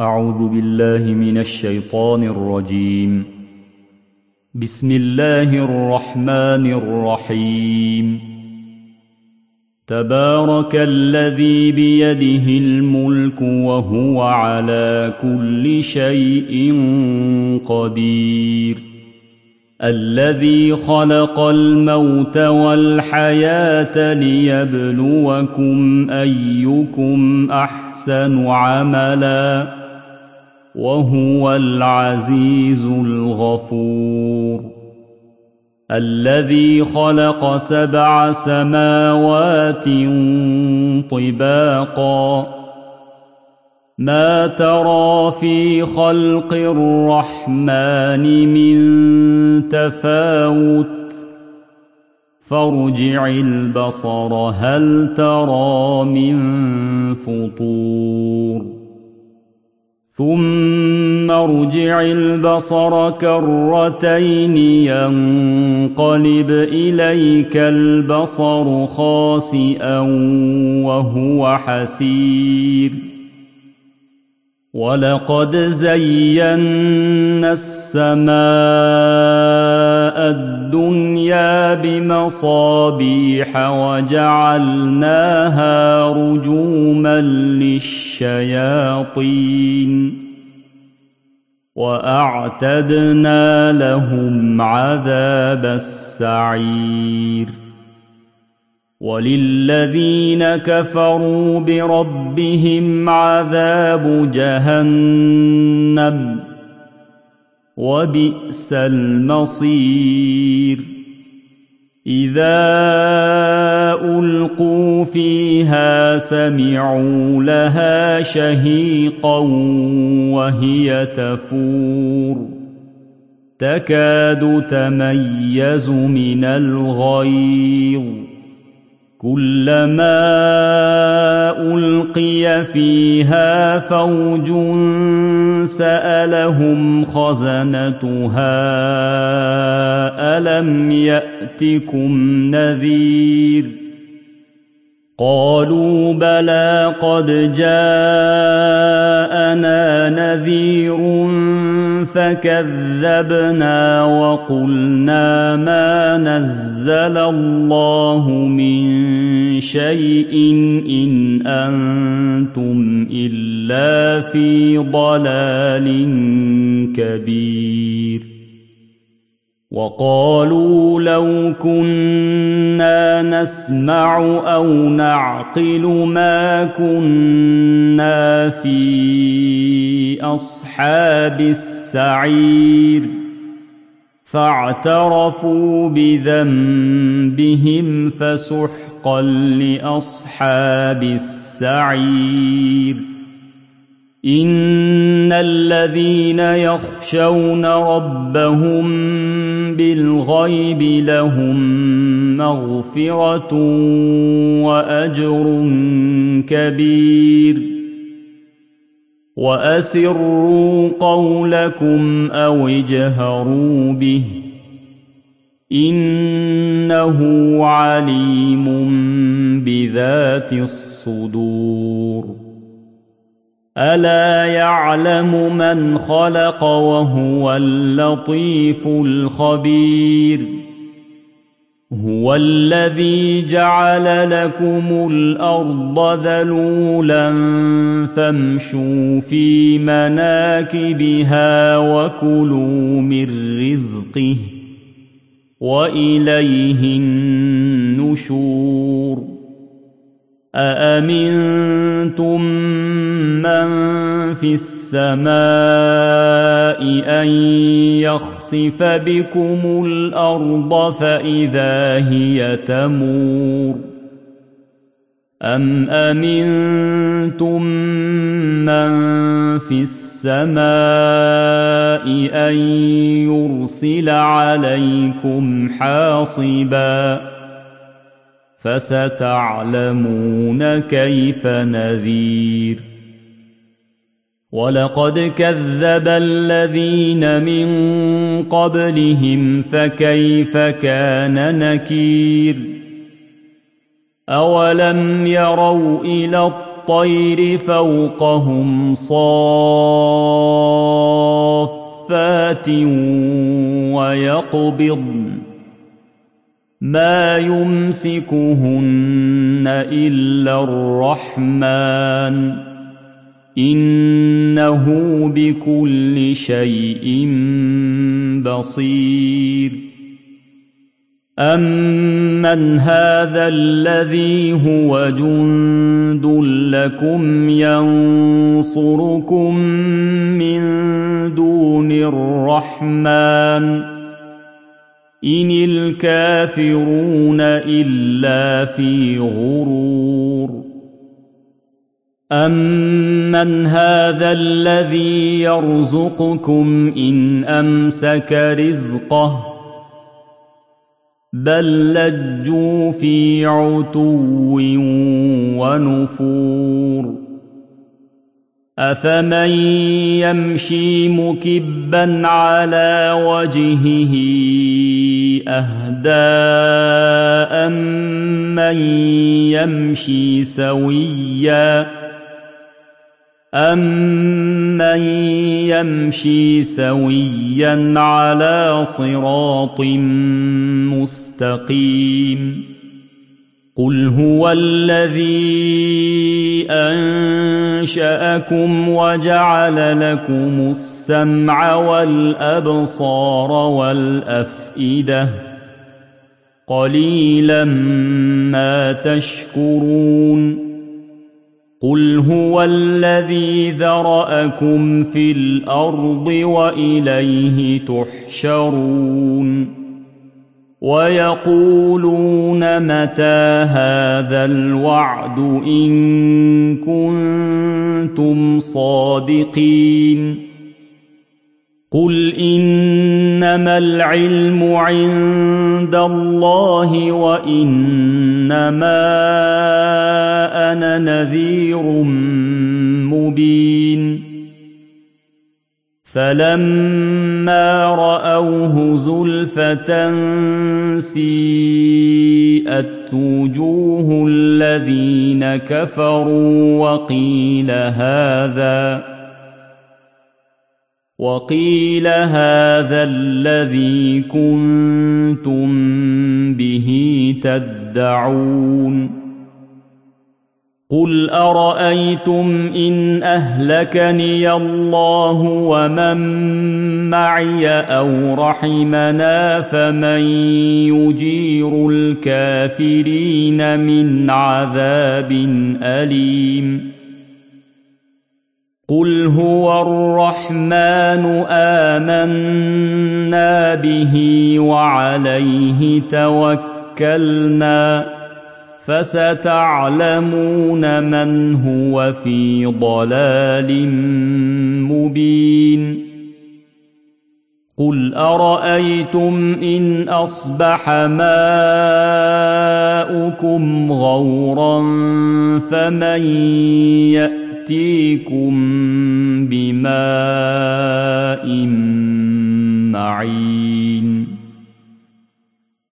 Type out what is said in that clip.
أعوذ بالله من الشيطان الرجيم. بسم الله الرحمن الرحيم. تبارك الذي بيده الملك وهو على كل شيء قدير. الذي خلق الموت والحياة ليبلوكم أيكم أحسن عملا وهو العزيز الغفور. الذي خلق 7 سماوات طباقا ما ترى في خلق الرحمن من تفاوت فارجع البصر هل ترى من فطور ثم ارجع البصر كرتين ينقلب إليك البصر خاسئا وهو حسير. ولقد زينا السماء الدنيا بمصابيح وجعلناها رجوما للشياطين وأعتدنا لهم عذاب السعير. وللذين كفروا بربهم عذاب جهنم وبئس المصير. إذا ألقوا فيها سمعوا لها شهيقا وهي تفور تكاد تميز من الغيظ. كلما ألقي فيها فوج سألهم خزنتها ألم يأتكم نذير قالوا بلى قد جاءنا نذير فكذبنا وقلنا ما نزل الله من شيء إن أنتم إلا في ضلال كبير. وقالوا لو كنا نسمع أو نعقل ما كنا في أصحاب السعير فاعترفوا بذنبهم فسحقا لأصحاب السعير. إن الذين يخشون ربهم بالغيب لهم مغفرة وأجر كبير. وأسروا قولكم أو اجهروا به إنه عليم بذات الصدور. ألا يعلم من خلق وهو اللطيف الخبير. هو الذي جعل لكم الأرض ذلولا فامشوا في مناكبها وكلوا من رزقه وإليه النشور. أأمنتم من في السماء أن يخسف بكم الأرض فإذا هي تمور أم أمنتم من في السماء أن يرسل عليكم حاصبا فستعلمون كيف نذير. ولقد كذب الذين من قبلهم فكيف كان نكير. أولم يروا إلى الطير فوقهم صافات ويقبضن ما يمسكهن إلا الرحمن إنه بكل شيء بصير أمن هذا الذي هو جند لكم ينصركم من دون الرحمن إن الكافرون إلا في غرور أمن هذا الذي يرزقكم إن أمسك رزقه بل لجوا في عتو ونفور أفمن يمشي مكبا على وجهه أهدى أمن يمشي سويا على صراط مستقيم قل هو الذي أنشأكم وجعل لكم السمع والأبصار والأفئدة قليلا ما تشكرون قل هو الذي ذرأكم في الأرض وإليه تحشرون ويقولون متى هذا الوعد إن كنتم صادقين قل إنما العلم عند الله وإنما أنا نذير مبين فلما رأوه زلفة سيئت وجوه الذين كفروا وقيل هذا الذي كنتم به تدعون قل أرأيتم إن أهلكني الله ومن معي أو رحمنا فمن يجير الكافرين من عذاب أليم قل هو الرحمن آمنا به وعليه توكلنا فستعلمون من هو في ضلال مبين قل أرأيتم إن أصبح ماؤكم غورا فمن يأتيكم بماء معين